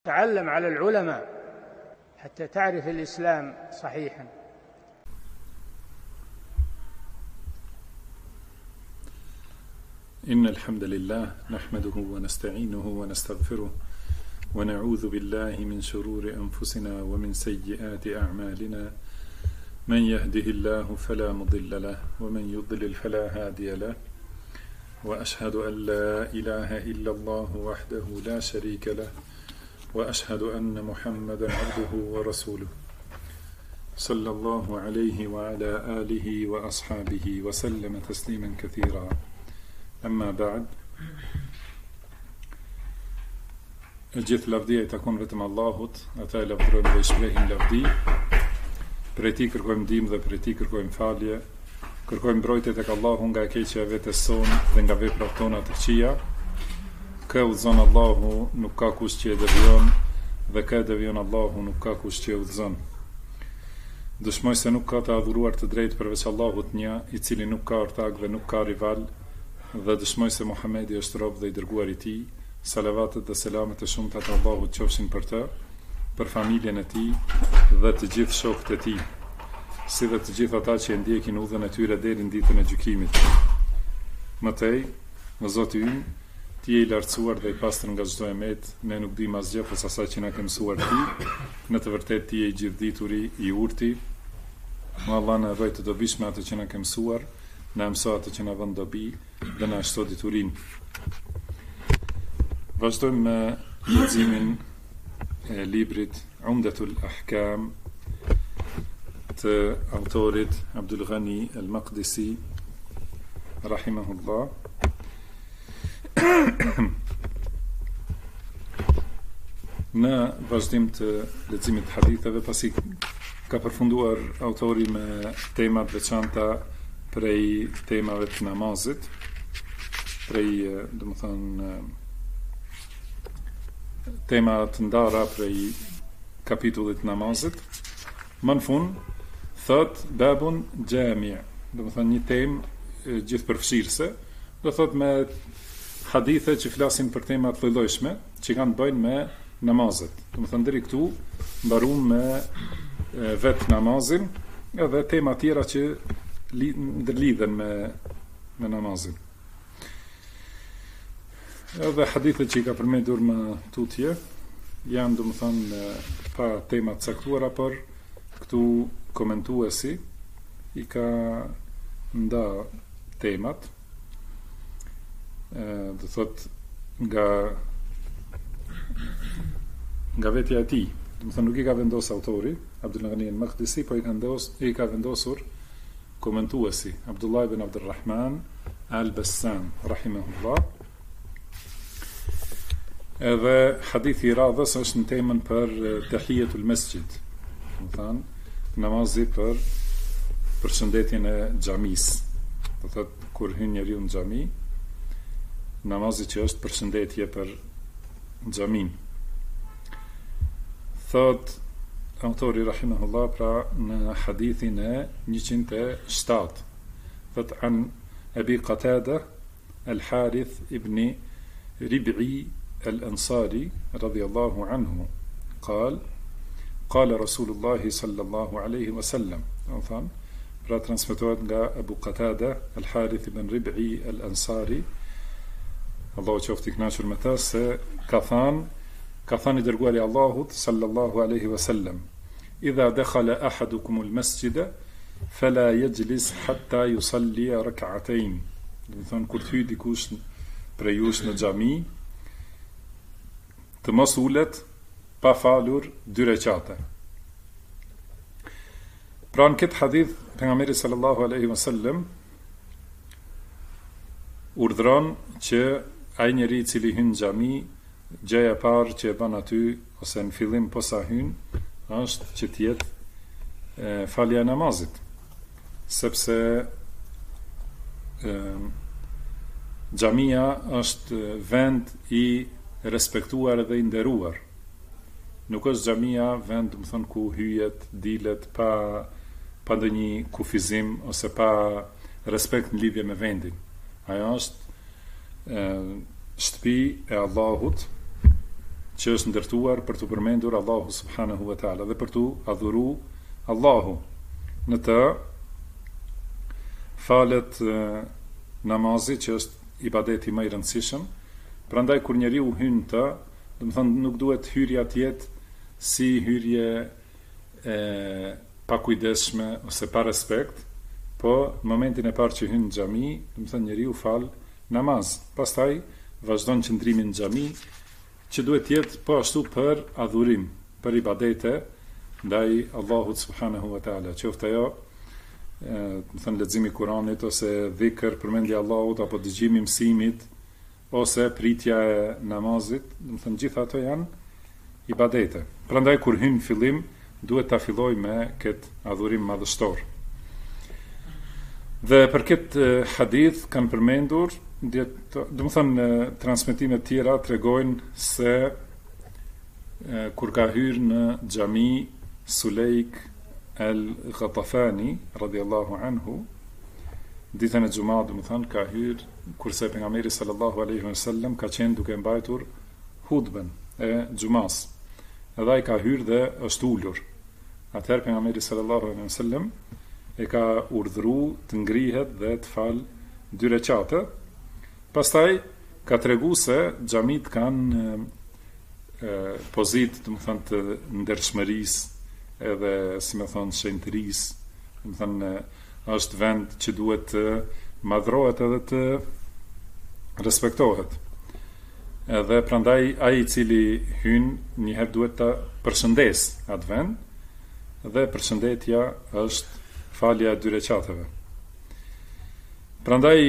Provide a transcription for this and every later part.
تعلم على العلماء حتى تعرف الإسلام صحيحا. إن الحمد لله نحمده ونستعينه ونستغفره ونعوذ بالله من شرور أنفسنا ومن سيئات أعمالنا من يهده الله فلا مضل له ومن يضلل فلا هادي له وأشهد أن لا إله إلا الله وحده لا شريك له وأشهد أن محمدا عبده ورسوله صلى الله عليه وعلى آله وأصحابه وسلم تسليما كثيرا. أما بعد. Gjithë lavdia I takon vetëm Allahut, ata e lavdrojmë dhe I shprehin lavdi. Prej Tij kërkojmë ndihmë dhe prej Tij kërkojmë falje. Kërkojmë mbrojtje tek Allahu nga e keqja e vetes sonë dhe nga veprat tona të këqija. Kë udhëzon Allahu, nuk ka kush që e devijon, dhe kë devijon Allahu, nuk ka kush që e udhëzon. Dëshmoj se nuk ka të adhuruar të drejtë përveç Allahut një, I cili nuk ka ortak dhe nuk ka rival, dhe dëshmoj se Muhamedi është rob dhe I dërguar I Tij. Salavatet dhe selamet e shumta të Allahut qofshin për të, për familjen e tij dhe të gjithë shokët e tij, si dhe të gjithë ata që e ndjekin udhën e tyre deri në ditën e gjykimit. Mëtej, o Zoti ynë, Ti je I lartësuar dhe I pastër nga çdo emet, ne nuk dimë asgjë posa asaj që na ke mësuar Ti. Në të vërtetë Ti je I gjithdituri, I urti. O Allah, na rroj të dobishme atë që na ke mësuar, na mëso atë që na vën dobi dhe na shto diturinë. Vazhdojmë me leximin e librit Umdatul Ahkam të autorit Abdul Ghani al-Maqdisi rahimahullah. Në vazhdim të leximit të haditheve, pasi ka përfunduar autori me tema të veçanta prej temave të namazit, prej, domethënë, tema të ndara prej kapitullit namazit. Më në fund thot babun jami', domethënë një temë gjithëpërfshirëse, do thot me hadithe që flasin për tema të lloj-llojshme që kanë të bëjnë me namazet. Domethënë deri këtu mbaruam me vetë namazin edhe tema tjera që ndërlidhen me namazin. Edhe hadithet që I ka përmendur më tutje janë domethënë pa tema të caktuara, por këtu komentuesi I ka nda temat, do thot nga vetja e tij. Domethënë nuk I ka vendosur autori Abdul Ghani al-Maqdisi, po I ka vendosur komentuesi Abdullah ibn Abdurrahman al-Bassam rahimahullah. Edhe hadithi I radhës është në temën për tahiyatul masjid, do thënë namazi për përshëndetjen e xhamisë. Do thotë kur hyn njeriu në xhami, namazi që është përshëndetje për xhamin. Thot autori rahimahullah, pra në hadithin e 107, thot an Abi Qatada al-Harith ibn Rib'i الأنصاري رضي الله عنه قال قال رسول الله صلى الله عليه وسلم. pra transmetohet nga Abu Qatada al-Harith ibn Rib'i al-Ansari, Allahu qoftë I kënaqur me ta, se ka thënë I dërguari I Allahut sallallahu alaihi wasallam: idha dakhala ahadukum al-masjida fala yajlis hatta yusalli rak'atayn. Do të thonë kur të hyj dikush prej jush në xhami, të mos ulet pa falur 2 rekate. Pra në këtë hadith pejgamberi sallallahu alaihi wasallam urdhron që ai njeri I cili hyn në xhami, gjëja e parë që e bën aty ose në fillim posa hyn është që të jetë falja e namazit, sepse xhamia është vend I respektuar dhe I nderuar. Nuk është xhamia vend, më thënë, ku hyjet, dilet pa ndonjë kufizim ose pa respekt në lidhje me vendin. Ajo është shtëpi e Allahut që është ndërtuar për të përmendur Allahu subhanahu wa taala dhe për të adhuru Allahu. Në të falet namazi që është ibadeti më i rëndësishëm. Prandaj kur njeriu hyn të, do të thonë nuk duhet hyrja të jetë si hyrje pa kujdesshme ose pa respekt, po në momentin e parë që hyn në xhami, do të thonë njeriu fal namaz. Pastaj vazhdon qëndrimin në xhami, që duhet jetë po ashtu për adhurim, për ibadete ndaj Allahut subhanahu wa taala, qoftë ajo do të thënë leximi i Kuranit ose dhikr, përmendja e Allahut apo dëgjimi i mësimit ose pritja e namazit, do të thënë gjitha ato janë ibadete. Prandaj kur hyn në fillim duhet ta filloj me këtë adhurim madhështor. Dhe për këtë hadith kanë përmendur, do të thënë transmetime të tjera tregojnë se kur ka hyrë në xhami Sulejk el-Ghatafani radhiyallahu anhu, ditën e xumat, do të thënë ka hyrë kurse pejgamberi sallallahu alaihi wasallam ka qenë duke mbajtur hutben e xumas. Edhe ai ka hyrë dhe është ulur. Atëherë pejgamberi sallallahu alaihi wasallam e ka urdhëruar të ngrihet dhe të fal 2 rekate. Pastaj ka tregu se xhamit kanë pozitë, do të thënë të ndershmërisë, edhe si më thon shenjtërisë, do të thënë është vend që duhet të madhrohet edhe të respektohet. Edhe prandaj ai i cili hyn një herë duhet ta përshëndes atë vend, dhe përshëndetja është falja e 2 rekateve. Prandaj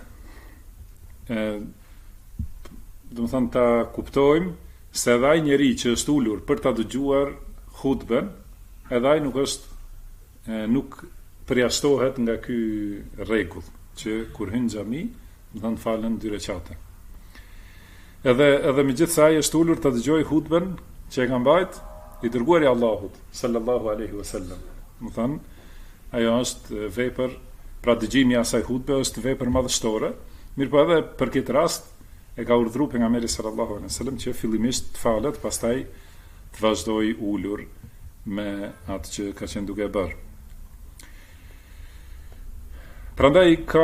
do të thënë ta kuptojmë se edhe ai njeri që është ulur për ta dëgjuar hutben, edhe ai nuk përjashtohet nga ky rregull që kur hyn në xhami, do të thënë falen 2 rekate. Edhe megjithëse ai është ulur ta dëgjojë hutben që e ka mbajt i dërguari i Allahut sallallahu alaihi wasallam. Do të thënë ajo është vepër, pra dëgjimi i asaj hutbe është vepër madhështore, mirëpo edhe për këtë rast e ka urdhëruar pejgamberi sallallahu alaihi wasallam që fillimisht të falet, pastaj të vazhdoi ulur me atë që ka qenë duke bërë. Prandaj ka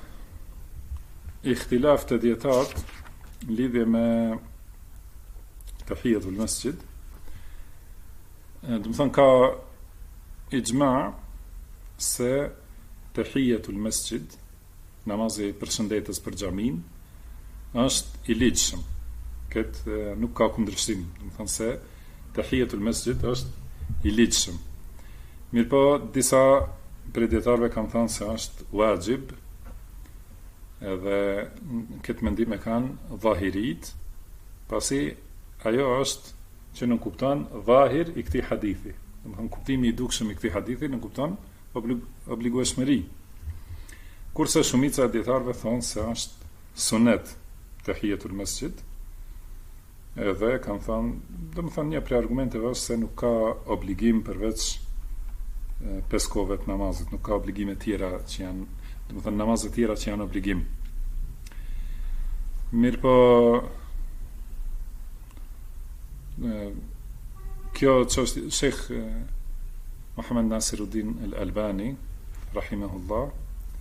ihtilaf të dietarë në lidhje me tahiyatul masjid. Do të thënë ka ijma se tahiyatul masjid, namazi i përshëndetjes për xhamin, është i ligjshëm. Këtë nuk ka kundërshtim, do të thënë se tahiyatul masjid është i ligjshëm. Mirëpo disa prej dietarëve kanë thënë se është wajib, edhe këtë mendim e kanë dhahirit, pasi ajo është që nuk kupton dhahir i këtij hadithi. Do të thënë kuptimi i dukshëm i këtij hadithi nuk kupton obligueshmëri. Kurse shumica e dietarëve thonë se është sunet tahiyatul masjid, edhe kanë thënë, do të thënë një prej argumenteve është se nuk ka obligim përveç 5 kohëve të namazit, nuk ka obligime tjera që janë, do të thënë namazet tjera që janë obligim. Mirëpo kjo çështje Sheikh Muhammad Nasiruddin al-Albani rahimahullah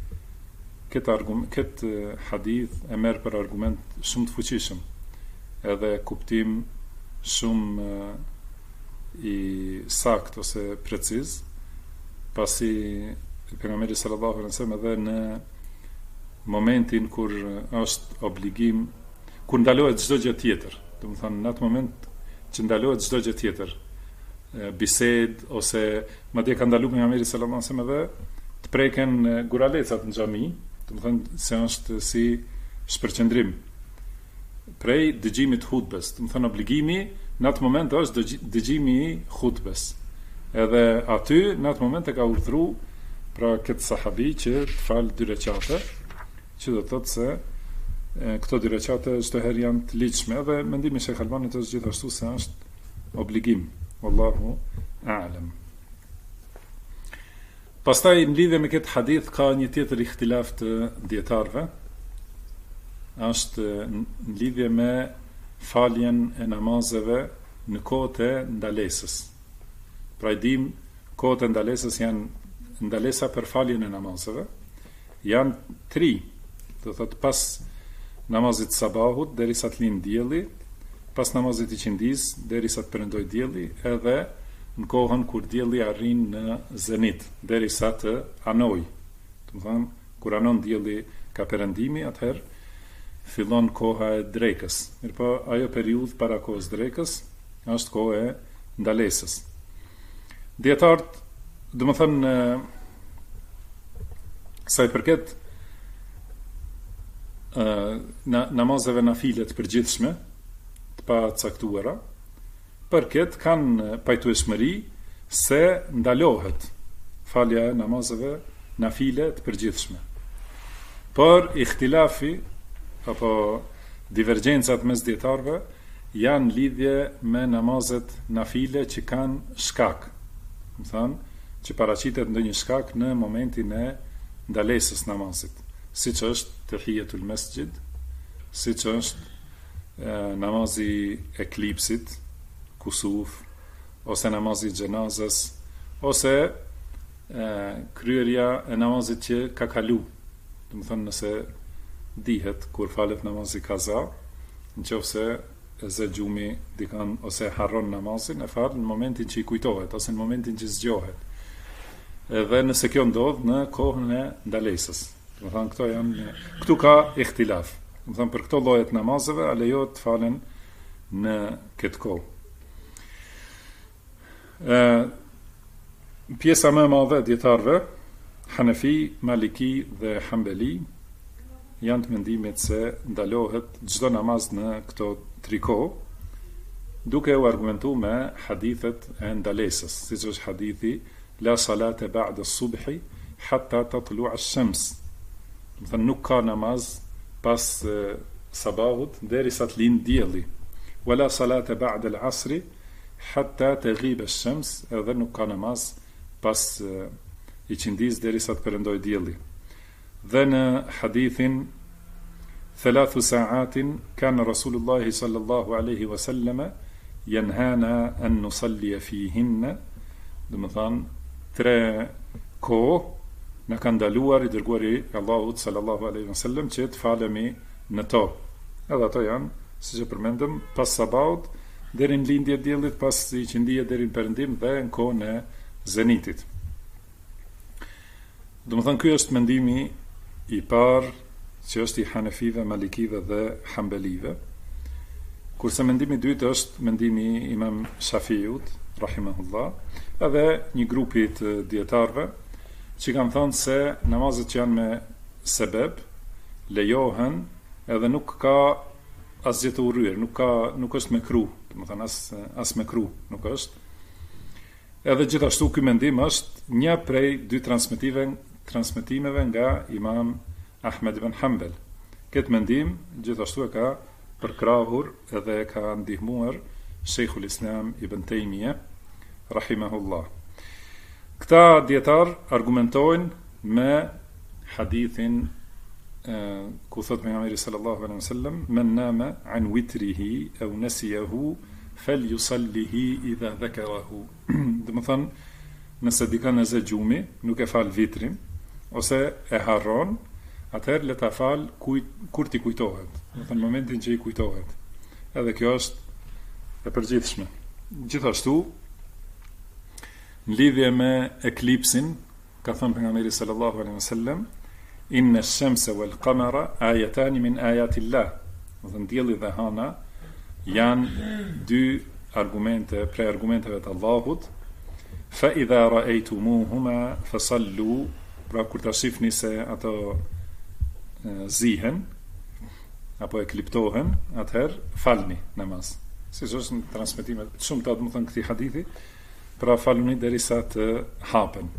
këtë hadith e merr për argument shumë të fuqishëm, edhe kuptim shumë i sakt ose preciz, pasi pejgamberi sallallahu alaihi wasallam edhe në momentin kur është obligim, kur ndalohet çdo gjë tjetër, do të thënë në atë moment që ndalohet çdo gjë tjetër, bised ose madje ka ndaluar pejgamberi sallallahu alaihi wasallam edhe të preken guralecat në xhami, do të thënë se është si shpërqendrim prej dëgjimit hutbes, do të thënë obligimi në atë moment është dëgjimi i hutbes. Edhe aty në atë moment e ka urdhëruar pra këtë sahabi që të falë 2 rekate, që do të thotë se këto 2 rekate çdo herë janë të ligjshme, dhe mendimi i Sheikh Albanit është gjithashtu se është obligim. Wallahu a'lam. Pastaj në lidhje me këtë hadith ka një tjetër ihtilaf të dietarëve, është në lidhje me faljen e namazeve në kohët e ndalesës. Pra i dim, kohët e ndalesës janë ndalesa për faljen e namazeve, janë 3, do thotë pas namazit sabahut derisa të lind dielli, pas namazit i qindis derisa të perëndoj dielli, edhe në kohën kur dielli arrin në zenit derisa të anoj. Do të thonë, kur anon dielli ka perëndimi, atëherë fillon koha e drekës. Mirpo ajo periudhë para kohës drekës është kohë e ndalesës. Dietarët, do të thonë, sa i përket namazeve nafile të përgjithshme, të pa caktuara, përket kanë pajtueshmëri se ndalohet falja e namazeve nafile të përgjithshme. Por ihtilafi apo divergjencat mes dietarëve janë lidhje me namazet nafile që kanë shkak. Do thënë, që paraqitet ndonjë shkak në momentin e ndalesës namazit, siç është tahiyatul masjid, siç është namazi e eklipsit, kusuf, ose namazi i xhenazës, ose kryerja e namazit që ka kalu. Do të thënë, nëse dihet kur falet namazi kaza, nëse e zë gjumi dikan ose harron namazin, e fal në momentin që i kujtohet ose në momentin që zgjohet. Edhe nëse kjo ndodh në kohën e ndalesës. Do të thënë, këtu ka ihtilaf. Do të thënë, për këto lloje të namazeve a lejohet të falen në këtë kohë. Pjesa më e madhe e dietarëve, Hanefi, Maliki dhe Hambeli, janë të mendimit se ndalohet çdo namaz në këto 3 kohë, duke u argumentuar me hadithet e ndalesës, siç është hadithi la salate ba'da as-subhi hatta tatlu'a ash-shams. Do të thënë, nuk ka namaz pas sabahut derisa të lind dielli. Wala salate ba'da al-'asri hatta taghib ash-shams, edhe nuk ka namaz pas i qindis derisa të perëndoj dielli. Dhe në hadithin 3 sa'atin kana Rasulullah sallallahu alaihi wasallam yanhana an nusalli fihinna, do të thënë 3 kohë na ka ndaluar i dërguari Allahut sallallahu alaihi wasallam që të falemi në to. Edhe ato janë, siç e përmendëm, pas sabahut deri në lindje e diellit, pas i qindie deri në perëndim dhe në kohën e zenitit. Do të thënë, ky është mendimi i parë që është i Hanefive, Malikive dhe Hambelive, kurse mendimi i dytë është mendimi i Imam Shafiut, rahimahullah, edhe një grupi të dietarëve që kanë thënë se namazet që janë me sebeb lejohen edhe nuk ka asgjë të urryer, nuk është mekruh, do të thënë as mekruh nuk është. Edhe gjithashtu ky mendim është një prej 2 transmetimeve nga Imam Ahmed ibn Hanbel. Këtë mendim gjithashtu e ka përkrahur edhe e ka ndihmuar Sheikhul Islam Ibn Taymiyah, rahimahullah. Këta dietar argumentojnë me hadithin ku thot pejgamberi sallallahu alaihi wasallam, men nama an witrihi aw nasiyahu falyusallihi idha dhakarahu. Do të thënë, nëse dikon e zë gjumi, nuk e fal vitrin ose e harron, atëherë le ta fal kur ti kujtohet, do të thënë momentin që i kujtohet. Edhe kjo është e përgjithshme. Gjithashtu, në lidhje me eklipsin, ka thënë pejgamberi sallallahu alaihi wasallam, inna ash-shamsa wal qamara ayatan min ayati Allah. Do të thënë, dielli dhe hana janë 2 argumente prej argumenteve të Allahut. Fa idha ra'aytumuhuma fasallu, pra kur ta shihni se ato zihen apo ekliptohen, atëherë falni namaz. Siç është në transmetime të shumta, do të thënë, këtij hadithi, pra faluni derisa të hapen.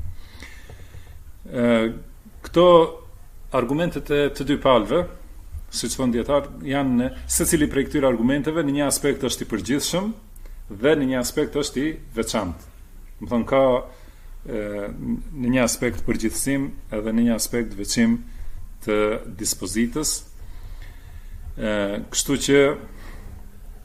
Këto argumentet e të 2 palëve, siç thon dietar, janë secili prej këtyre argumenteve në një aspekt është i përgjithshëm dhe në një aspekt është i veçantë. Do të thonë, ka në një aspekt përgjithësim edhe në një aspekt veçim të dispozitës. Kështu që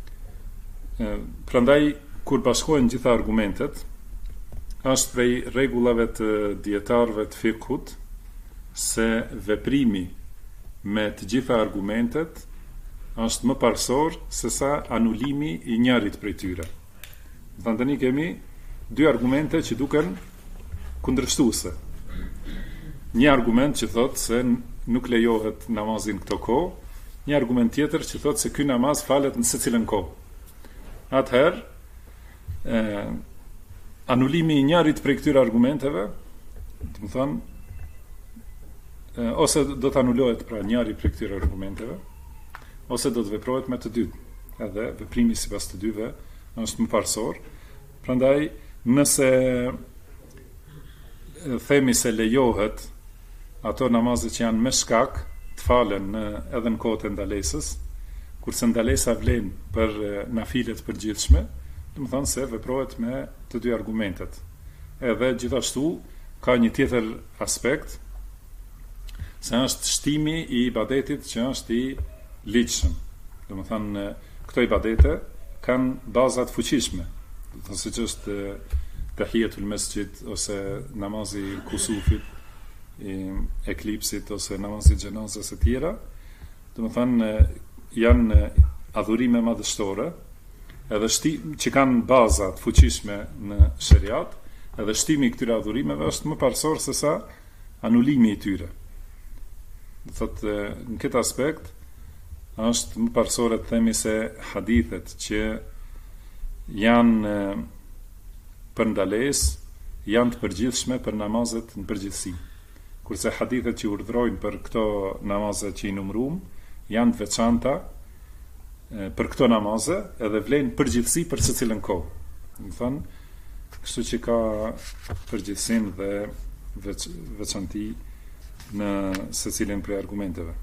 Prandaj kur bashkohen gjitha argumentet, është prej rregullave të dietarëve të fikut se veprimi me të gjitha argumentet është më parsor se sa anulimi i njërit prej tyre. Dhe tani kemi dy argumente që duken kundërshtuese. Një argument që thotë se nuk lejohet namazin këto kohë, një argument tjetër që thotë se ky namaz falet në secilën kohë. Atëherë, anulimi i njërit prej këtyre argumenteve, do të thonë, ose do të anulohet pra njëri prej këtyre argumenteve, ose do të veprohet me të dytë. Edhe veprimi sipas të dyve është më parsor. Prandaj, nëse themi se lejohet ato namazet që janë me shkak të falen edhe në kohët e ndalesës, kurse ndalesa vlen për nafilet përgjithshme, do të thonë se veprohet me të dy argumentet. Edhe gjithashtu ka një tjetër aspekt, se është shtimi i ibadetit që është i ligjshëm. Do të thonë këto ibadete kanë baza të fuqishme. Do të thonë siç është tahiyatul masjid ose namazi i kusufit, i eklipsit ose namazi i xhenazës e tjera. Do të thonë janë adhurime madhështore, edhe që kanë baza të fuqishme në shariat, edhe shtimi i këtyre adhurimeve është më parsor se sa anulimi i tyre. Do thotë në këtë aspekt është më parsore të themi se hadithet që janë për ndalesë janë të përgjithshme për namazet në përgjithësi. Kurse hadithet që urdhrojnë për këto namaze që i numëruam janë të veçanta për këto namaze edhe vlen përgjithësi për secilën kohë. Do të thonë, kështu që ka përgjithësinë dhe veçanti në secilin prej argumenteve.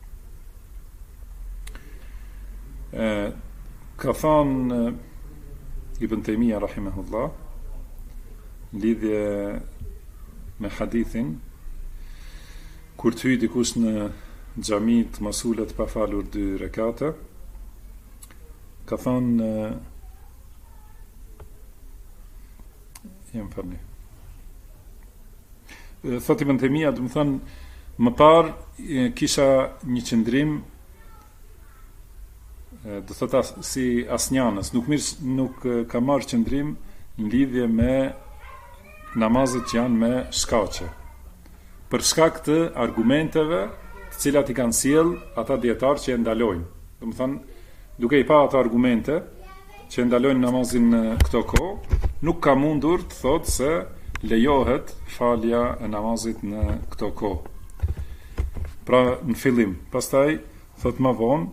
Ka thënë Ibn Taymija rahimahullah në lidhje me hadithin kur të hyj dikush në xhami të mos ulet pa falur 2 rekate, ka thënë thot Ibn Taymija, do të thonë më parë kisha një qëndrim, do thotë si asnjanës, nuk ka marrë qëndrim në lidhje me namazet që janë me shkaqe. Për shkak të argumenteve të cilat i kanë sjell ata dietarë që e ndalojnë. Do të thonë, duke i pa ato argumente që ndalojnë namazin në këto kohë, nuk ka mundur të thotë se lejohet falja e namazit në këto kohë. Pra në fillim, pastaj thot më vonë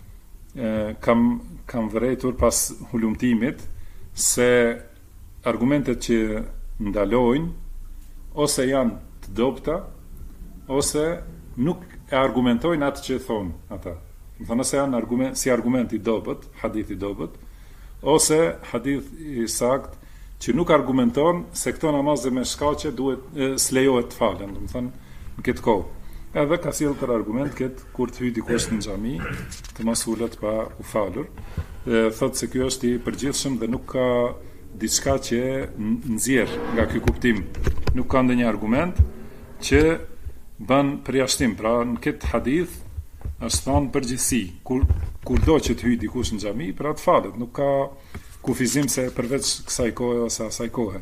kam vërejtur pas hulumtimit se argumentet që ndalojnë ose janë të dobta ose nuk e argumentojnë atë që thonë ata. Do të thonë se janë si argument i dobët, hadith i dobët, ose hadith i sakt që nuk argumenton se këto namazet me shkaqe s'lejohet të falen, do të thonë në këtë kohë. Edhe ka sjell për argument këtë kur të hyj dikush në xhami të mos ulet pa u falur. Thotë se ky është i përgjithshëm dhe nuk ka diçka që nxjerr nga ky kuptim. Nuk ka ndonjë argument që bën përjashtim. Pra në këtë hadith është thonë përgjithësi, kurdo që të hyj dikush në xhami, pra të falet, nuk ka kufizim se përveç kësaj kohe ose asaj kohe.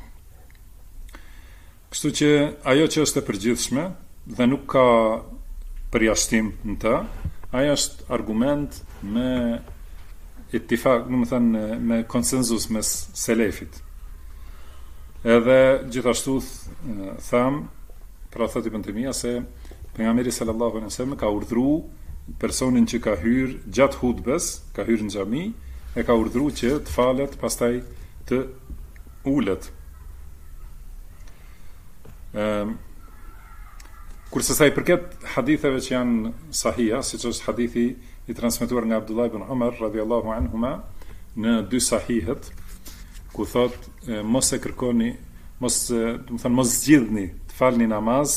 Kështu që ajo që është e përgjithshme dhe nuk ka përjashtim në të, ajo është argument me ittifak, do të thënë me konsenzus mes selefit. Edhe gjithashtu tham, pra thot Ibn Taymija se pejgamberi sallallahu alaihi wasallam ka urdhëruar personin që ka hyrë gjatë hutbes, ka hyrë në xhami, e ka urdhëruar që të falet, pastaj të ulet. Kurse sa i përket haditheve që janë sahija, siç është hadithi i transmetuar nga Abdullah ibn Umar radhiyallahu anhuma në 2 sahihet, ku thot mos e kërkoni, do të thënë mos zgjidhni të falni namaz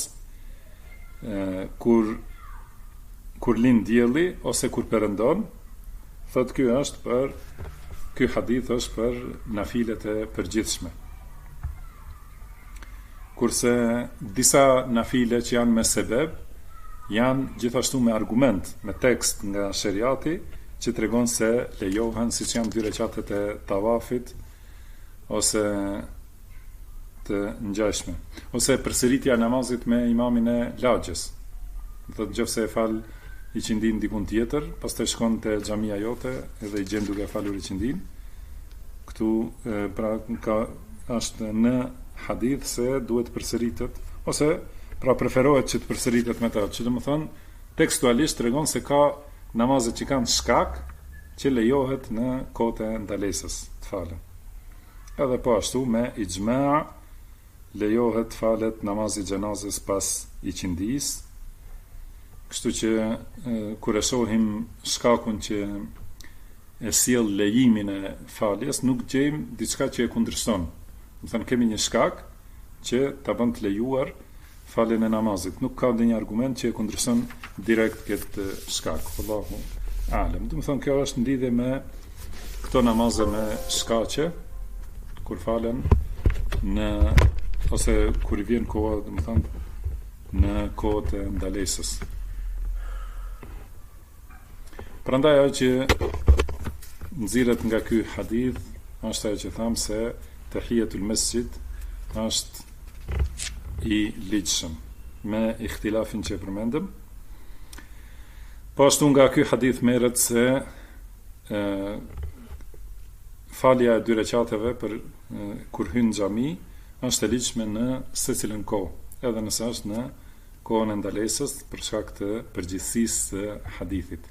kur lind dielli ose kur perëndon. Thot ky është për ky hadith është për nafilet e përgjithshme. Kurse disa nafile që janë me sebeb, janë gjithashtu me argument, me tekst nga sheriati, që tregon se lejohen, siç janë 2 rekatet e tawafit, ose të ngjashme, ose përsëritja e namazit me imamin e lagjës. Do të nëse e fal i qindin dikun tjetër, pastaj shkon te xhamia jote edhe i gjen duke falur i qindin. Këtu pra është në hadith se duhet përsëritet, ose pra preferohet që të përsëritet me ta, që do të thonë tekstualisht tregon se ka namazet që kanë shkak që lejohet në kohët e ndalesës të falen. Edhe po ashtu me ixma lejohet të falet namazi xhenazës pas i qindis. Kështu që kur e shohim shkakun që e sjell lejimin e faljes, nuk gjejmë diçka që e kundërshton. Do të thënë kemi një shkak që ta bën të lejuar faljen e namazit. Nuk ka ndonjë argument që e kundërshton direkt këtë shkak. Allahu alem. Do të thonë kjo është lidhje me këto namaze me shkaqe kur falen në ose kur i vjen koha, do të thonë në kohët e ndalesës. Prandaj ajo që nxirret nga ky hadith është ajo që tham se tahiyatul masjid është i ligjshëm me ikhtilafin që përmendëm. Po ashtu nga ky hadith merret se falja e 2 rekateve për kur hyn në xhami është e ligjshme në secilën kohë, edhe nëse është në kohën e ndalesës për shkak të përgjithësisë së hadithit.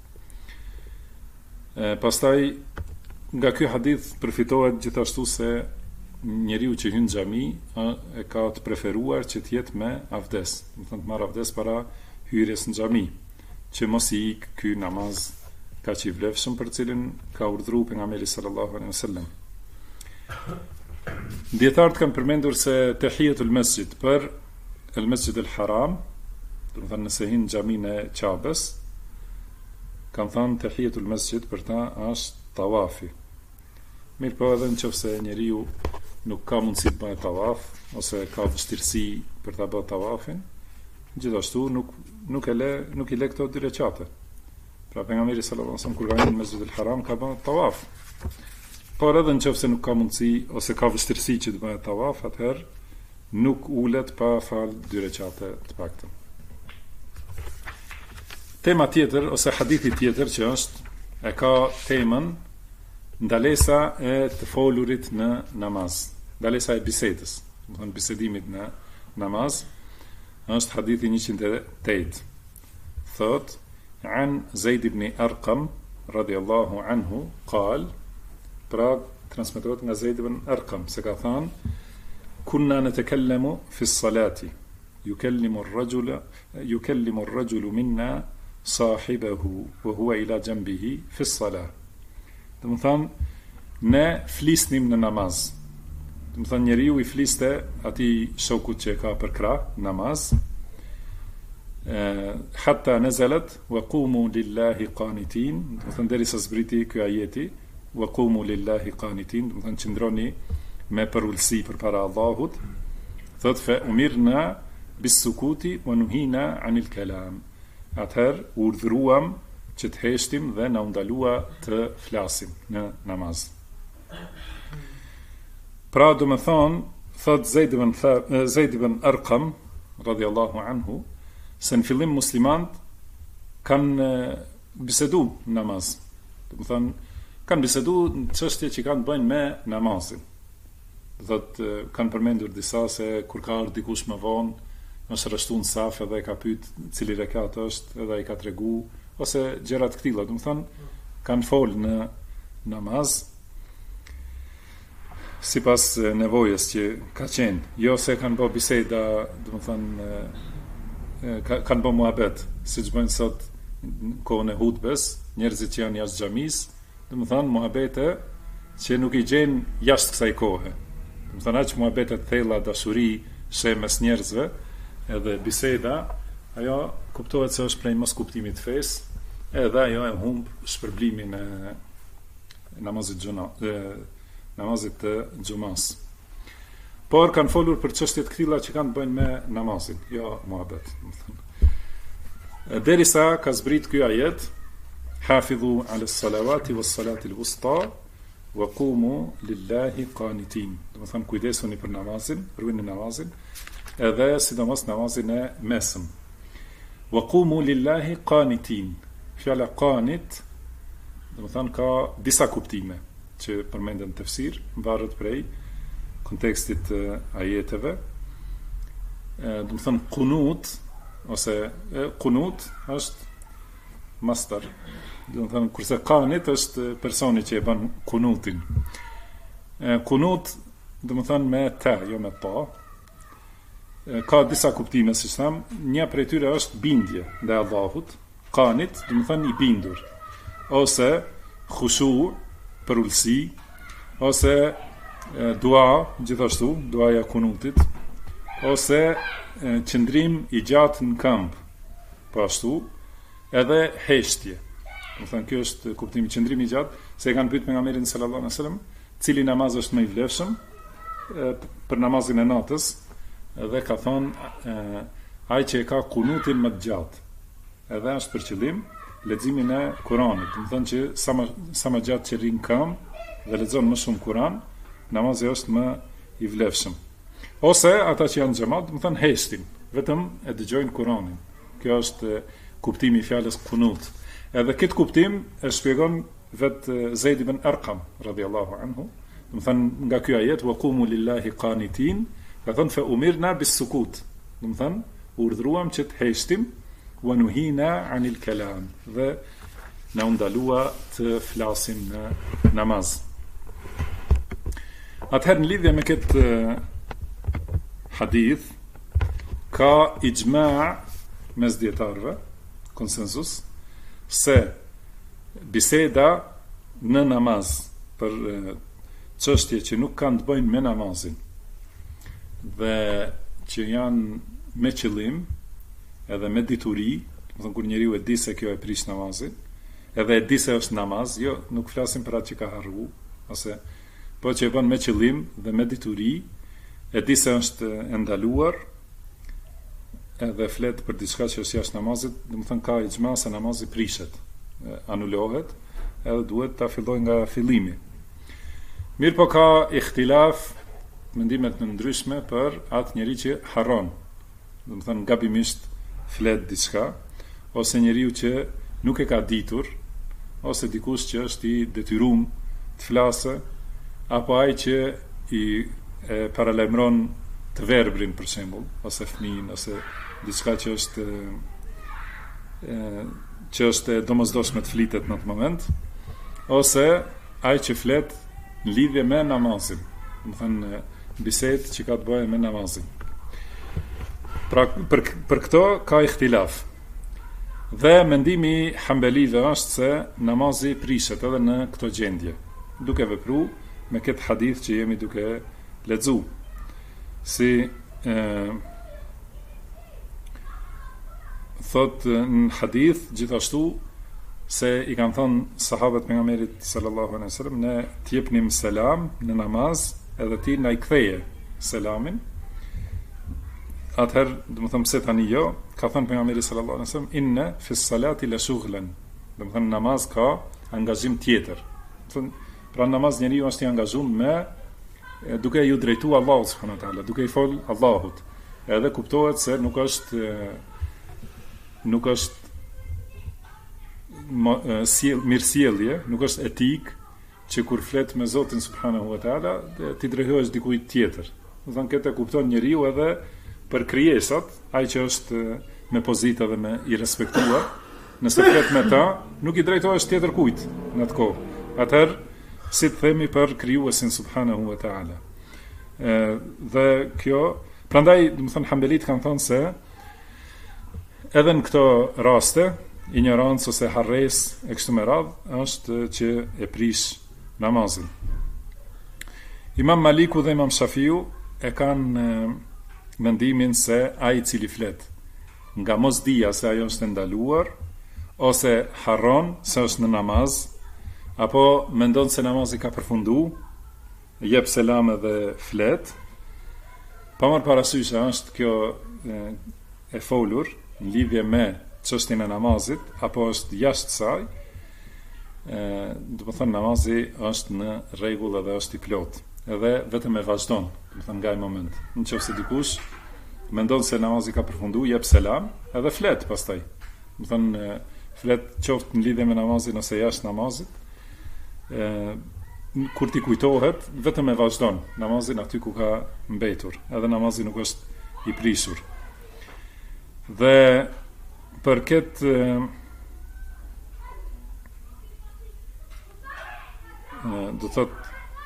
Pastaj nga ky hadith përfitohet gjithashtu se njeriu që hyn në xhami e ka të preferuar që të jetë me avdes, do të thonë të marr avdes para hyrjes në xhami, që mos i ik ky namaz kaq i vlefshëm për cilin ka urdhëruar pejgamberi sallallahu alaihi wasallam. Dietarët kanë përmendur se tahiyatul masjid për el Masjid el Haram, do të thonë nëse hyn në xhamin e Ka'bes, kanë thënë tahiyatul masjid për ta është tawafi. Mirë po edhe nëse njeriu nuk ka mundësi të bëjë tawaf ose ka vështirësi për ta bërë tawafin, gjithashtu nuk i le këto 2 rekate. Pra pejgamberi sallallahu alaihi wasallam kur ka hyrë në Mesjidul Haram ka bërë tawaf. Por edhe nëse nuk ka mundësi ose ka vështirësi që të bëjë tawaf, atëherë nuk ulet pa fal 2 rekate të paktën. Tema tjetër ose hadithi tjetër që është e ka temën ndalesa e të folurit në namaz, ndalesa e bisedës, do të thonë bisedimit në namaz, është hadithi 108. Thot an Zaid ibn Arqam radiyallahu anhu qal, pra transmetohet nga Zaid ibn Arqam se ka thënë kunna natakallamu fi s-salati yukallimu ar-rajulu minna sahibahu wa huwa ila janbihi fi s-salah. Do të thonë ne flisnim në namaz. Do të thonë njeriu i fliste atij shokut që ka për krah namaz, hatta nazalat wa qumu lillahi qanitin, do të thonë derisa zbriti ky ajeti wa qumu lillahi qanitin, do të thonë qëndroni me përulësi përpara Allahut. Thot fa umirna bis-sukuti wa nuhina anil kalam. Atëherë urdhëruam që të heshtim dhe na undalua të flasim në namaz. Pra do më thonë, thot Zaid ibn Arqam radiyallahu anhu, se në fillim muslimanët kanë bisedu në namaz. Do më thonë, kanë bisedu në çështje që kanë bëjnë me namazin. Thot kanë përmendur disa se kur ka ardhur dikush më vonë, është rreshtu në saf edhe ka pyet cili rekat është, edhe ai ka tregu ose gjëra të këtilla, do të thonë kanë fol në namaz sipas nevojës që ka qenë, jo se kanë bë biseda, do të thonë kanë bë muhabet, siç bëjnë sot në kohën e hutbes, njerëzit që janë jashtë xhamis, do të thonë muhabete që nuk i gjenë jashtë kësaj kohe. Do të thonë aq muhabete të thella, dashuri, she mes njerëzve, edhe biseda, ajo kuptohet se është prej mos kuptimit të fesë, edhe ajo e humb shpërblimin namazit të xumas. Por kanë folur për çështjet këtilla që kanë të bëjnë me namazin, jo muhabet. Derisa ka zbrit ky ajet, hafidhu ala salawati was salati al-wusta wa qumu lillahi qanitin. Do të thonë kujdesuni për namazin, ruajini namazin, edhe sidomos namazin e mesëm. Wa qumu lillahi qanitin. Fjala qanit, do të thonë ka disa kuptime që përmenden në tefsir, varet prej kontekstit të ajeteve. Do të thonë qunut ose qunut është masdar. Do të thonë kurse qanit është personi që e bën kunutin. Qunut do të thonë me ta, jo me pa. Ka disa kuptime, siç tham, një prej tyre është bindje ndaj Allahut. Qanit do të thonë i bindur, ose khushu, për ulësi, ose dua, gjithashtu, duaja kunutit, ose qëndrim i gjatë në këmbë, po ashtu, edhe heshtje. Do të thënë, kjo është kuptimi qëndrimi i gjatë, se e kanë pyet pejgamberin sallallahu alaihi wasallam, cili namaz është më i vlefshëm për namazin e natës, dhe ka thonë ai që e ka kunutin më të gjatë. Edhe është për qëllim leximin e Kuranit. Do të thonë që sa më gjatë që rrin këmbë dhe lexon më shumë Kuran, namazi është më i vlefshëm. Ose ata që janë xhamat, do të thonë heshtin, vetëm e dëgjojnë Kuranin. Kjo është kuptimi i fjalës kunut. Edhe këtë kuptim e shpjegon vetë Zeid ibn Arqam radhiyallahu anhu. Do të thonë nga ky ajet wa qumu lillahi qanitin, ka thonë fa umirna bis sukut. Do të thonë urdhëruam që të heshtim wa nuhina anil kalam, dhe na undalua të flasim në namaz. Atëherë në lidhje me këtë hadith ka ijma mes dietarëve, konsensus, se biseda në namaz për çështje që nuk kanë të bëjnë me namazin dhe që janë me qëllim edhe me dituri, do të thonë kur njeriu e di se kjo e prish namazin, edhe e di se është namaz, jo, nuk flasim për atë që ka harru, ose po që e bën me qëllim dhe me dituri, e di se është e ndaluar, edhe flet për diçka që është jashtë namazit, do të thonë ka ixhma se namazi prishet, anulohet, edhe duhet ta fillojë nga fillimi. Mirë po ka ihtilaf, mendimet në ndryshme për atë njeri që harron, do të thonë gabimisht flet diçka, ose njeriu që nuk e ka ditur, ose dikush që është i detyruar të flasë, apo ai që i paralajmëron të verbrin për shembull, ose fëmijën, ose diçka që është domosdoshme të flitet në atë moment, ose ai që flet në lidhje me namazin, do të thënë bisedë që ka të bëjë me namazin. Pra, për këto ka ihtilaf. Dhe mendimi i Hambelive është se namazi prishet edhe në këto gjendje, duke vepru me këtë hadith që jemi duke lexu. Si thot në hadith gjithashtu se i kanë thënë sahabët pejgamberit sallallahu alaihi wasallam, ne t'jepnim selam në namaz, edhe ti na i ktheje selamin. Atëherë, do të them pse tani jo, ka thënë pejgamberi sallallahu alaihi wasallam, inna fi salati la shughlan. Do të them namaz ka angazhim tjetër. Pra namaz njeriu është i angazhuar me duke ju drejtuar Allahut subhanahu wa taala, duke i fol Allahut. Edhe kuptohet se nuk është mirësjellje, nuk është etik që kur flet me Zotin subhanahu wa taala ti drejtohesh dikujt tjetër. Do të them këtë kupton njeriu edhe për krijesat, ai që është me pozitë dhe me i respektuar, nëse flet me ta, nuk i drejtohesh tjetër kujt në atë kohë. Atëherë, si të themi për krijuesin subhanahu wa taala. Dhe kjo, prandaj, do të thonë Hambelit kanë thënë se edhe në këto raste, ignorancë ose harresë e kështu me radhë është që e prish namazin. Imam Maliku dhe Imam Shafiu e kanë mendimin se ai i cili flet nga mosdia se ajo është ndaluar, ose harron se është në namaz, apo mendon se namazi ka përfundu, jep selam edhe flet, pa marrë parasysh a është kjo e folur në lidhje me çështjen e namazit, apo është jashtë saj, do të thënë namazi është në rregull edhe është i plot, edhe vetëm e vazhdon, do të thënë nga ai moment. Nëse dikush mendon se namazi ka përfundu, jep selam edhe flet pastaj. Do të thënë flet qoftë në lidhje me namazin ose jashtë namazit, kur ti kujtohet, vetëm e vazhdon namazin aty ku ka mbetur, edhe namazi nuk është i prishur. Dhe për këtë do thot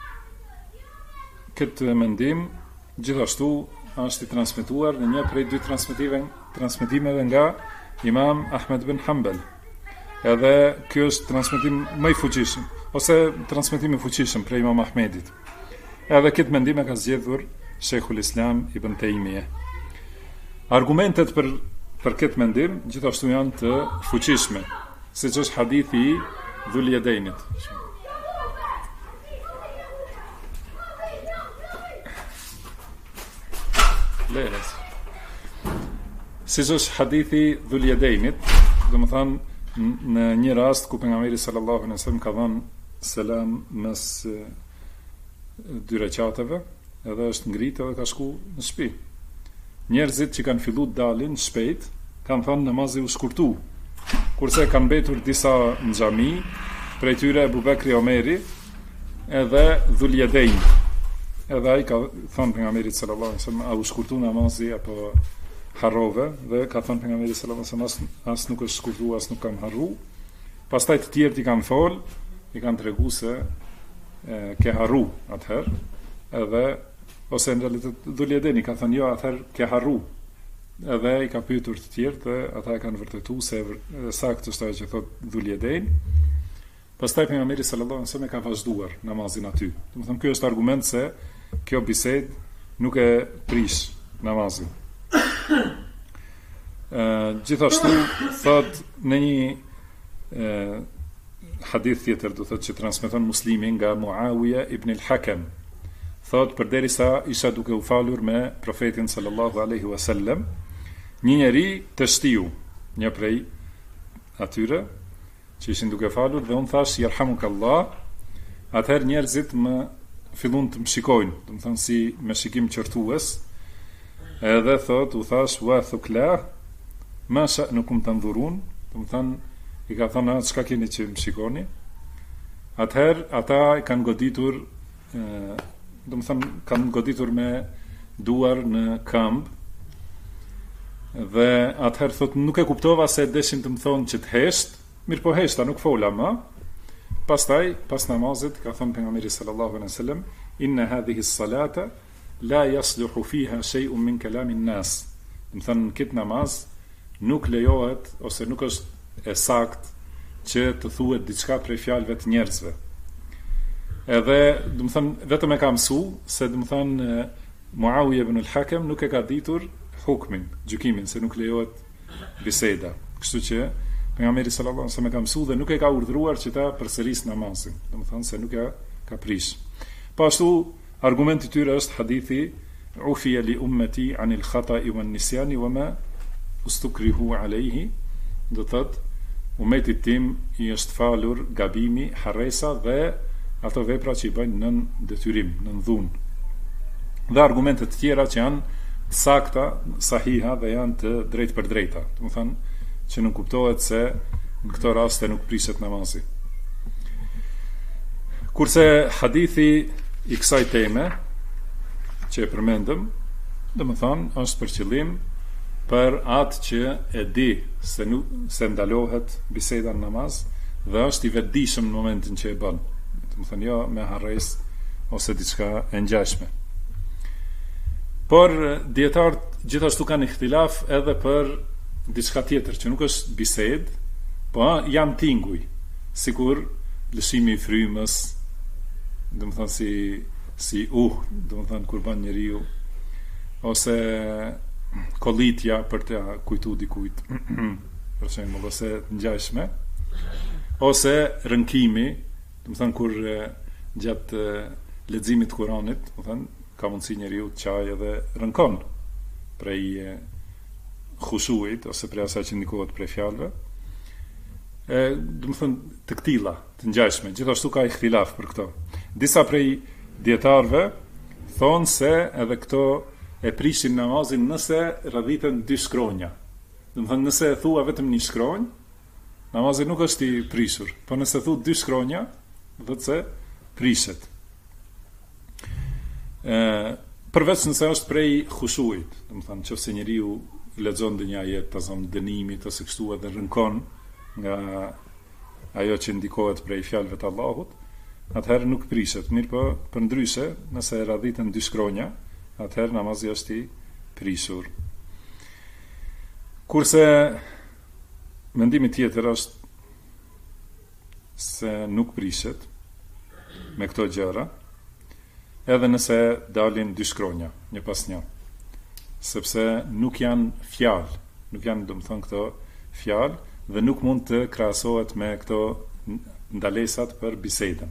këtë mendim gjithashtu është i transmetuar në një prej dy transmetimeve nga Imam Ahmed bin Hanbal. Edhe kjo është transmetim më i fuqishëm, ose transmetim i fuqishëm prej Imam Ahmedit. Edhe këtë mendim e ka zgjedhur Sheikhul Islam Ibn Taymiyah. Argumentet për këtë mendim gjithashtu janë të fuqishme, siç është hadithi i Dhul Yadainit. Siç është hadithi Dhul Yadainit, domethënë në një rast ku pejgamberi sallallahu alaihi wasallam ka dhënë selam mes dy recateve, edhe është ngritë edhe ka shku në shtëpi. Njerëzit që kanë filluar dalin shpejt, kanë thënë namazi u shkurtu. Kurse kanë mbetur disa në xhami, prej tyre Abu Bekri Omeri, edhe Dhul Yadain. Edhe ai ka thënë pejgamberit sallallahu alaihi wasallam, a u shkurtu namazi apo harrove, dhe ka thënë pejgamberi sallallahu alaihi wasallam, as nuk është shkurtu, as nuk kam harru. Pastaj të tjerë i kanë fol, i kanë tregu se ke harru atëherë, edhe ose në realitet Dhul Yadaini ka thënë jo, atëherë ke harru. Edhe i ka pyetur të tjerë dhe ata e kanë vërtetuar se saktë është ajo që thot Dhul Yadain. Pastaj pejgamberi sallallahu alaihi wasallam ka vazhduar namazin aty. Domethënë ky është argument se kjo bisedë nuk e prish namazin. Gjithashtu thot në një hadith tjetër, do thot që transmeton Muslimi nga Muawiya ibn al-Hakam, thot përderisa isha duke u falur me profetin sallallahu alaihi wasallam, një njeri të shtiu, një prej atyre që ishin duke falur, dhe unë thash yerhamukallah. Atëherë njerëzit më fillun të më shikojnë, do të thënë si me shikim qortues. Edhe thot, u thash, wa thukla, ma sha'nukum tanzurun, do të thënë i ka thënë, çka keni që më shikoni? Atëherë ata i kanë goditur, do të thënë kanë goditur me duar në këmbë, dhe atëherë thot, nuk e kuptova se deshin të më thonë që të hesht, mirë po heshta, nuk fola më. Pastaj, pas namazit, ka thënë pejgamberi sallallahu alaihi wasallam, inna hadhihi as-salata la yasluhu fiha shay'un min kalamin nas. Do të thënë këtë namaz nuk lejohet ose nuk është e saktë që të thuhet diçka prej fjalëve të njerëzve. Edhe, do të thënë, vetëm e ka mësu se do të thënë Muawiya ibn al-Hakam nuk e ka ditur hukmin, gjykimin se nuk lejohet biseda. Kështu që pejgamberi sallallahu alaihi wasallam ka mësuar dhe nuk e ka urdhëruar që ta përsëris namazin, domethënë se nuk e ka prish. Po ashtu argumenti i tyre është hadithi ufiya li ummati anil khata'i wan nisyani wama ustukrihu alayhi, do thotë ummetit tim i është falur gabimi, harresa dhe ato vepra që i bëjnë nën detyrim, nën dhunë. Dhe argumentet të tjera që janë të sakta, sahiha dhe janë të drejtë për drejta. Domethënë që nuk kuptohet se në këto raste nuk prishet namazi. Kurse hadithi i kësaj teme që e përmendëm, domethënë është për qëllim për atë që e di se ndalohet biseda në namaz dhe është i vetëdijshëm në momentin që e bën. Domethënë jo me harres ose diçka e ngjashme. Por dietarët gjithashtu kanë ihtilaf edhe për diçka tjetër që nuk është bisedë, po janë tinguj, sikur lëshimi i frymës, domethënë si domethënë kur bën njeriu, ose kollitja për të kujtuar dikujt, për shembull, ose ngjashme, ose rënkimi Do të thënë kur gjatë leximit të Kuranit, do të thënë ka mundësi njeriu të qaj edhe rënkon prej khushuit ose prej asaj që ndikohet prej fjalëve. Do të thënë të këtilla, të ngjashme. Gjithashtu ka ihtilaf për këto. Disa prej dietarëve thonë se edhe këto e prishin namazin nëse radhiten 2 shkronja. Do të thënë nëse e thua vetëm 1 shkronjë, namazi nuk është i prishur, po nëse thu 2 shkronja, do të se prishet. Përveç nëse është prej khushuit, do të thënë nëse njeriu lexon ndonjë ajet të zonë dënimit ose kështu edhe rënkon nga ajo që ndikohet prej fjalëve të Allahut, atëherë nuk prishet. Mirë po, përndryshe, nëse radhiten 2 shkronja, atëherë namazi është i prishur. Kurse mendimi tjetër është se nuk prishet me këto gjëra, edhe nëse dalin 2 shkronja, një pas një, sepse nuk janë fjalë, nuk janë, do të thonë, këto fjalë, dhe nuk mund të krahasohet me këto ndalesat për bisedën.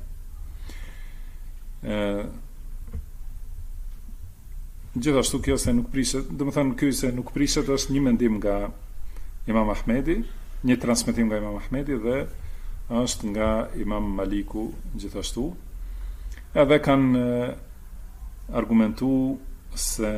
Gjithashtu kjo se nuk prishet, do të thënë ky se nuk prishet është një mendim nga Imam Ahmedi, një transmetim nga Imam Ahmedi dhe është nga Imam Maliku gjithashtu. Edhe kanë argumentu se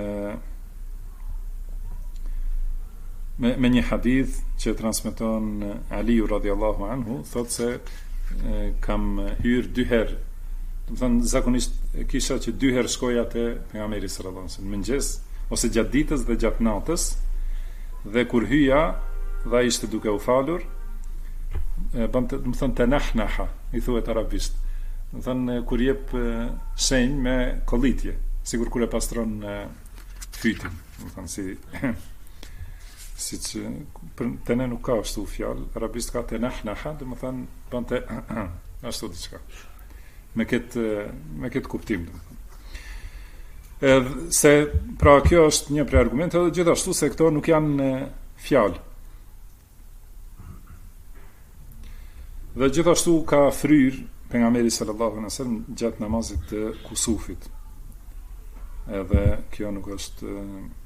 me një hadith që transmeton Aliu radhiyallahu anhu, thotë se kam hyrë 2 herë. Do të thënë zakonisht kisha që 2 herë shkoja te pejgamberi sallallahu alaihi wasallam, mëngjes ose gjatë ditës dhe gjatë natës, dhe kur hyja dhe ai ishte duke u falur, do të thënë tanahnaha, i thuhet arabisht. Do të thënë kur jep shenjë me kollitje, sigur kur e pastron fytin, do të thënë siç për ne nuk ka ashtu fjalë, arabisht ka tanahnaha, do të thënë bante ashtu diçka. Me këtë kuptim. Se pra kjo është një prej argumenteve, gjithashtu se këto nuk janë fjalë. Dhe gjithashtu ka fryr pejgamberi sallallahu alaihi wasallam gjatë namazit të kusufit. Edhe kjo nuk është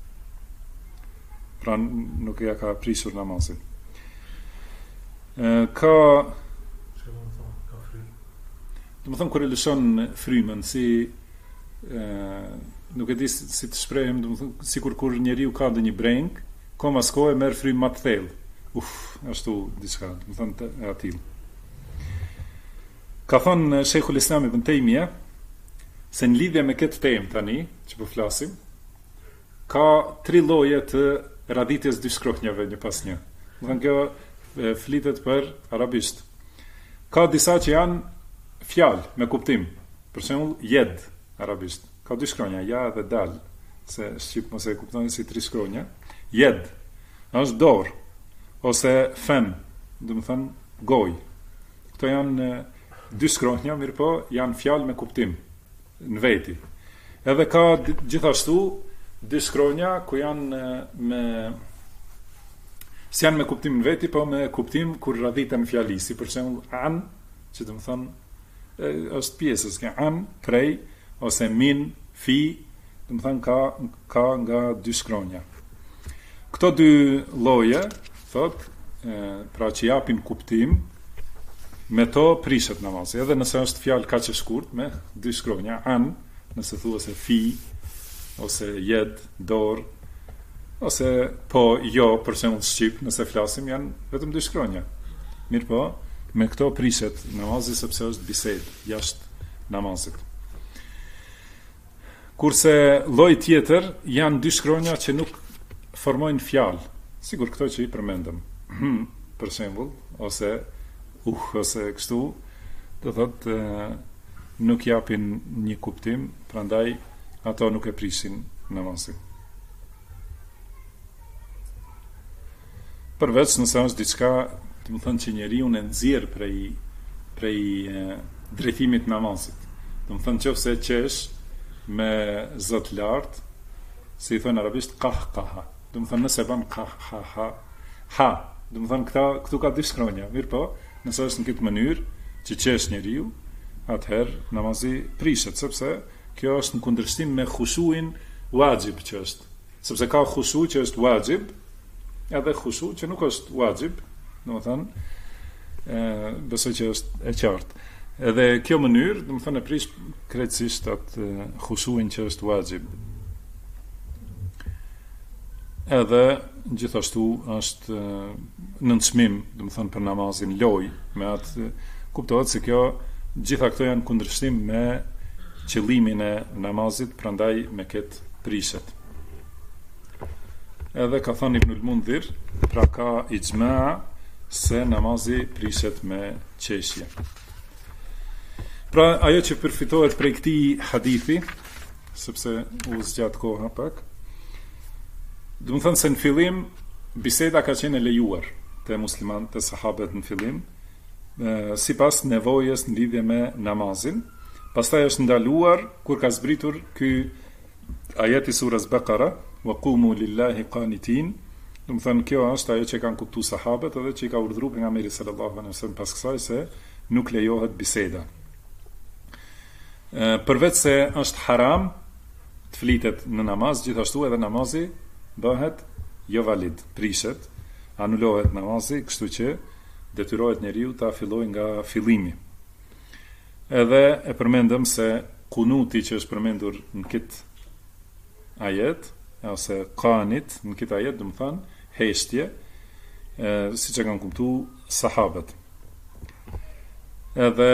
pra nuk ja ka prishur namazin. Ka do të thënë kur e lëshon frymën si nuk e di si të shprehem, do të thënë sikur kur njeriu ka ndonjë breng, ka mas kohë merr frymë më të thellë. Ashtu diçka, do të thënë e atill. Ka thënë Sheikhul Islam Ibn Taymija se në lidhje me këtë temë tani që po flasim, ka 3 lloje të radhitjes 2 shkronjave një pas një. Do të thënë kjo flitet për arabisht. Ka disa që janë fjalë me kuptim. Për shembull, jed arabisht. Ka 2 shkronja, ja dhe dal, se shqip mos e kuptoni si 3 shkronja. Jed është dorë ose fen, do të thënë gojë. Këto janë 2 shkronja, mirë po, janë fjalë me kuptim në veti. Edhe ka gjithashtu 2 shkronja ku janë si janë me kuptim në veti, po me kuptim kur radhiten fjali, si për shembull an, që do të thënë është pjesës që an, prej, ose min, fi, do të thënë ka nga 2 shkronja. Këto 2 lloje, thot, pra që japin kuptim, me to prishet namazi. Edhe nëse është fjalë kaq e shkurt me 2 shkronja, an, nëse thuhet se fi, ose jed, dor, ose po jo, për shembull shqip, nëse flasim janë vetëm 2 shkronja. Mirë po, me këto prishet namazi sepse është bisedë jashtë namazit. Kurse lloji tjetër janë 2 shkronja që nuk formojnë fjalë, sigur këto që i përmendëm. Për shembull, ose ose kështu, do thotë nuk japin një kuptim, prandaj ato nuk e prishin namazin. Përveç nëse është diçka, do të thënë që njeriu e nxjerr prej drejtimit namazit. Do të thënë nëse qesh me zot lart, si i thon arabisht qahqaha. Do të thënë nëse bën qahqaha, ha, do të thënë këtu ka 2 shkronja, mirë po, nëse është në këtë mënyrë që qesh njeriu, atëherë namazi prishet, sepse kjo është në kundërshtim me khushuin wajib që është. Sepse ka khushu që është wajib, edhe khushu që nuk është wajib, domethënë besoj që është e qartë. Edhe kjo mënyrë, domethënë e prish krejtësisht atë khushuin që është wajib. Edhe gjithashtu është në çmim, domethënë për namazin loj, me atë kuptohet se kjo gjitha këto janë kundërshtim me qëllimin e namazit, prandaj me këtë prishet. Edhe ka thënë Ibnul Mundhir, pra ka ixma se namazi prishet me qeshje. Pra ajo që përfitohet prej këtij hadithi, sepse u zgjat koha pak, do të thënë se në fillim biseda ka qenë e lejuar te muslimanët, te sahabët në fillim, sipas nevojës në lidhje me namazin. Pastaj është ndaluar kur ka zbritur ky ajet i surës Baqara, wa qumu lillahi qanitin. Do të thënë kjo është ajo që kanë kuptuar sahabët edhe që i ka urdhëruar pejgamberi sallallahu alaihi wasallam pas kësaj se nuk lejohet biseda. Përveç se është haram të flitet në namaz, gjithashtu edhe namazi bëhet jo valid, prishet, anulohet namazi, kështu që detyrohet njeriu ta fillojë nga fillimi. Edhe e përmendëm se kunuti që është përmendur në këtë ajet, ose qanit në këtë ajet, do të thonë heshtje, siç e kanë kuptuar sahabët. Edhe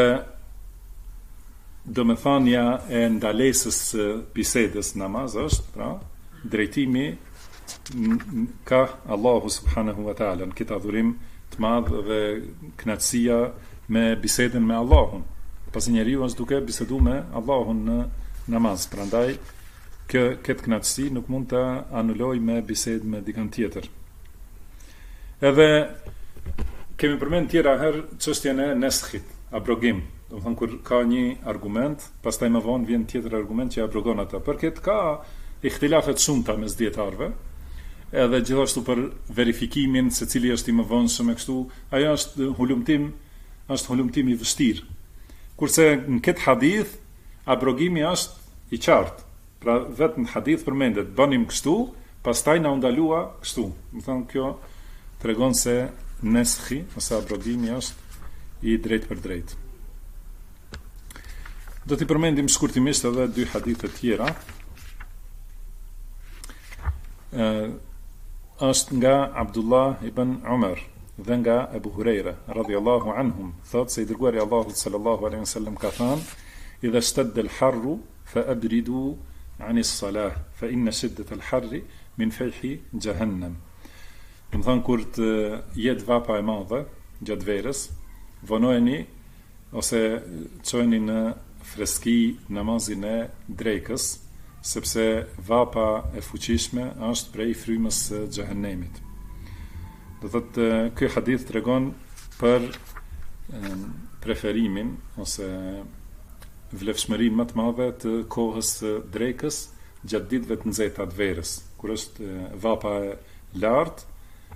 domethënia e ndalesës së bisedës namaz është, pra, drejtimi ka Allahu subhanahu wa taala, në këtë adhurim të madh dhe kënaqësia me bisedën me Allahun. Pasi njeriu është duke biseduar me Allahun në namaz, prandaj këtë kënaqësi nuk mund ta anuloj me bisedë me dikën tjetër. Edhe kemi përmend tjera herë çështjen e neskhit, abrogim. Do të thonë kur ka një argument, pastaj më vonë vjen tjetër argument që abrogon atë. Për këtë ka ihtilafe të shumta mes dietarëve, edhe gjithashtu për verifikimin se cili është i mëvonshëm e kështu, ajo është hulumtim i vështirë. Kurse në këtë hadith abrogimi është i qartë. Pra vetëm në hadith përmendet bënim kështu, pastaj na u ndalua kështu. Do të thonë kjo tregon se neskhi ose abrogimi është i drejtë për drejtë. Do t'i përmendim shkurtimisht edhe dy hadithe tjera. Është nga Abdullah ibn Umar dhe nga Abu Huraira radhiyallahu anhum, thotë se i dërguari Allahut sallallahu alaihi wasallam ka thënë: "Idha ishtadda al-harru fa abridu 'ani as-salah, fa inna shiddat al-harri min fayhi jahannam." Do të thonë kur të jetë vapa e madhe gjatë verës, vonojeni ose çojeni në freski namazin e drekës, sepse vapa e fuqishme është prej frymës së xhehenemit. Do thotë ky hadith tregon për preferimin ose vlefshmërinë më të madhe të kohës së drekës gjatë ditëve të nxehta të verës, kur është vapa e lartë,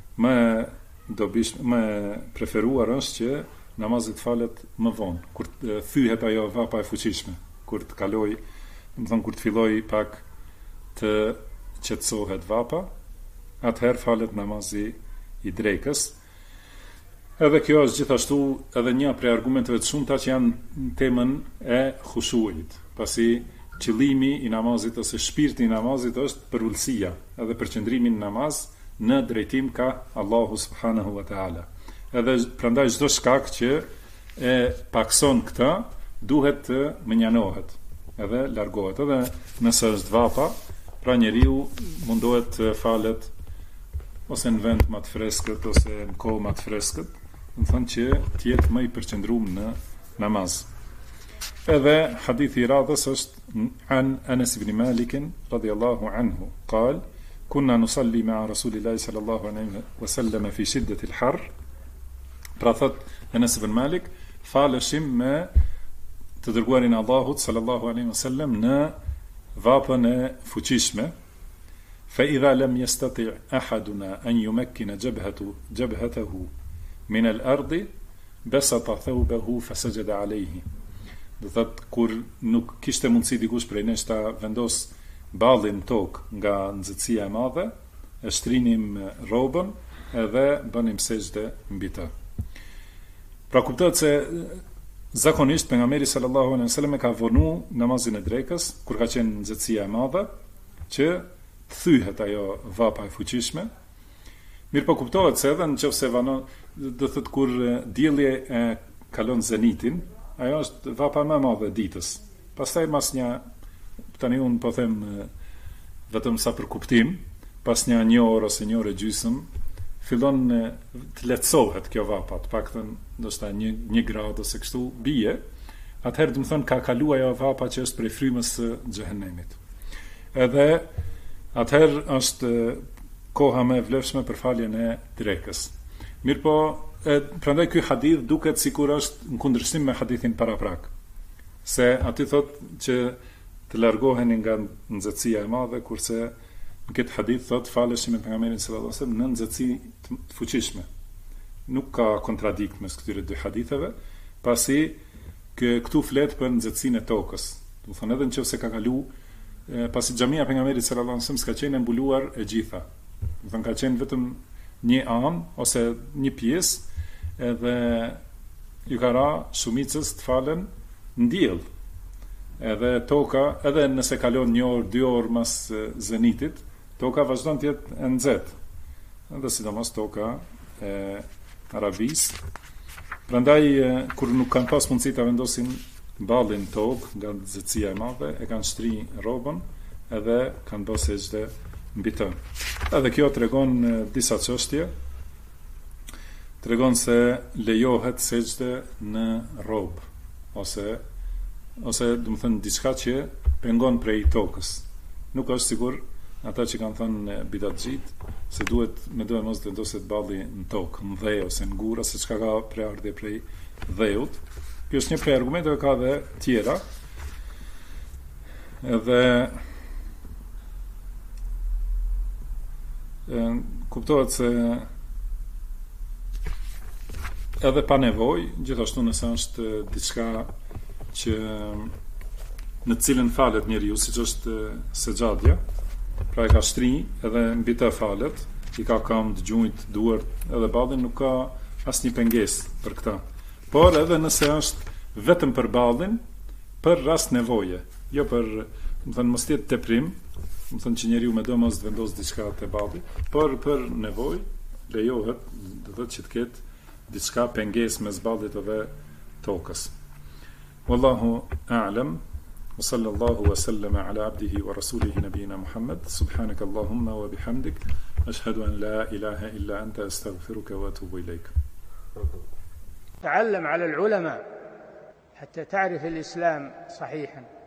më preferuar është që namazi të falet më vonë, kur thyhet ajo vapa e fuqishme, kur të kaloj, do të thonë kur të filloj pak të qetësohet vapa, atëherë falet namazi i drekës. Edhe kjo është gjithashtu edhe një prej argumenteve të shumta që janë në temën e khushuit, pasi qëllimi i namazit ose shpirti i namazit është përulësia, edhe përqendrimi në namaz në drejtim ka Allahu subhanahu wa taala. Edhe prandaj çdo shkak që e pakson këtë duhet të menjanohet, edhe largohet. Edhe nëse është vapa, pra njeriu mundohet të falet ose në vend më të freskët ose në kohë më të freskët, do të thonë që të jetë më i përqendruar në namaz. Edhe hadithi i radhës është an Anas ibn Malik radhiyallahu anhu, قال كنا نصلي مع رسول الله صلى الله عليه وسلم في شدة الحر. Pra thot Anas ibn Malik, faleshim me të dërguarin e Allahut sallallahu alaihi wasallam në vapën e fuqishme. Fa idha lam yastati' ahaduna an yumakkina jabhatahu min al-ardi basata thawbahu fasajada alayhi. Do thot kur nuk kishte mundësi dikush prej nesh ta vendos ballin tokë nga nxehtësia e madhe, e shtrinim rrobën edhe bënim sejdë mbi të. Pra kuptohet se zakonisht pejgamberi sallallahu alaihi wasallam e ka vonu namazin e drekës kur ka qenë nxehtësia e madhe që të thyhet ajo vapa e fuqishme. Mirë po kuptohet se edhe nëse vanon, do thot kur dielli e kalon zenitin, ajo është vapa më e madhe e ditës. Pastaj mas një, tani unë po them vetëm sa për kuptim, pas një orë ose një orë e gjysmë, fillon të lehtësohet kjo vapa, të paktën ndoshta 1 gradë ose kështu bie, atëherë do të thonë ka kaluar ajo vapa që është prej frymës së xhehenemit. Edhe atëherë është koha më e vlefshme për faljen e drekës. Mirë po, prandaj ky hadith duket sikur është në kundërshtim me hadithin paraprak, se aty thotë që të largoheni nga nxehtësia e madhe, kurse në këtë hadith thotë faleshim me pejgamberin sallallahu alajhi wasallam në nxehtësi të fuqishme. Nuk ka kontradikt mes këtyre dy haditheve, pasi këtu flet për nxehtësinë e tokës. Do të thonë edhe nëse ka kalu, pasi xhamia e pejgamberit sallallahu alajhi wasallam s'ka qenë mbuluar e gjitha. Do të thonë ka qenë vetëm një anë ose një pjesë, edhe ju ka ra shumicës të falen në diell. Edhe toka, edhe nëse kalon 1 orë, 2 orë mas zenitit, toka vazhdon të jetë e nxehtë. Edhe sidomos toka e Arabisë. Prandaj kur nuk kanë pas mundësi ta vendosin ballin tokë nga nxehtësia e madhe, e kanë shtri rrobën edhe kanë bërë sejdë mbi të. Edhe kjo tregon disa çështje. Tregon se lejohet sejdë në rrobë ose do të thënë diçka që pengon prej tokës. Nuk është sigur ata që kanë thënë bidatxhit se duhet mos të vendoset balli në tokë, në dhe ose në gura, se çka ka preardhje prej dheut. Kjo është një prej argumenteve, ka dhe tjera. Edhe kuptohet se edhe pa nevojë, gjithashtu nëse është diçka që në cilën falet njeriu, siç është sejdja, pra e ka shtri edhe mbi të falet, i ka këmbë, gjunjt, duart, edhe ballin, nuk ka asnjë pengesë për këtë. Por edhe nëse është vetëm për ballin, për rast nevoje, jo për, do të thënë mos jetë teprim, do të thënë që njeriu më do mos të vendos diçka te balli, por për nevojë lejohet, do të thotë që të ketë diçka pengesë mes ballit edhe tokës. Wallahu a'lam. وصلى الله وسلم على عبده ورسوله نبينا محمد سبحانك اللهم وبحمدك أشهد أن لا إله إلا أنت أستغفرك وأتوب إليك. تعلم على العلماء حتى تعرف الإسلام صحيحا.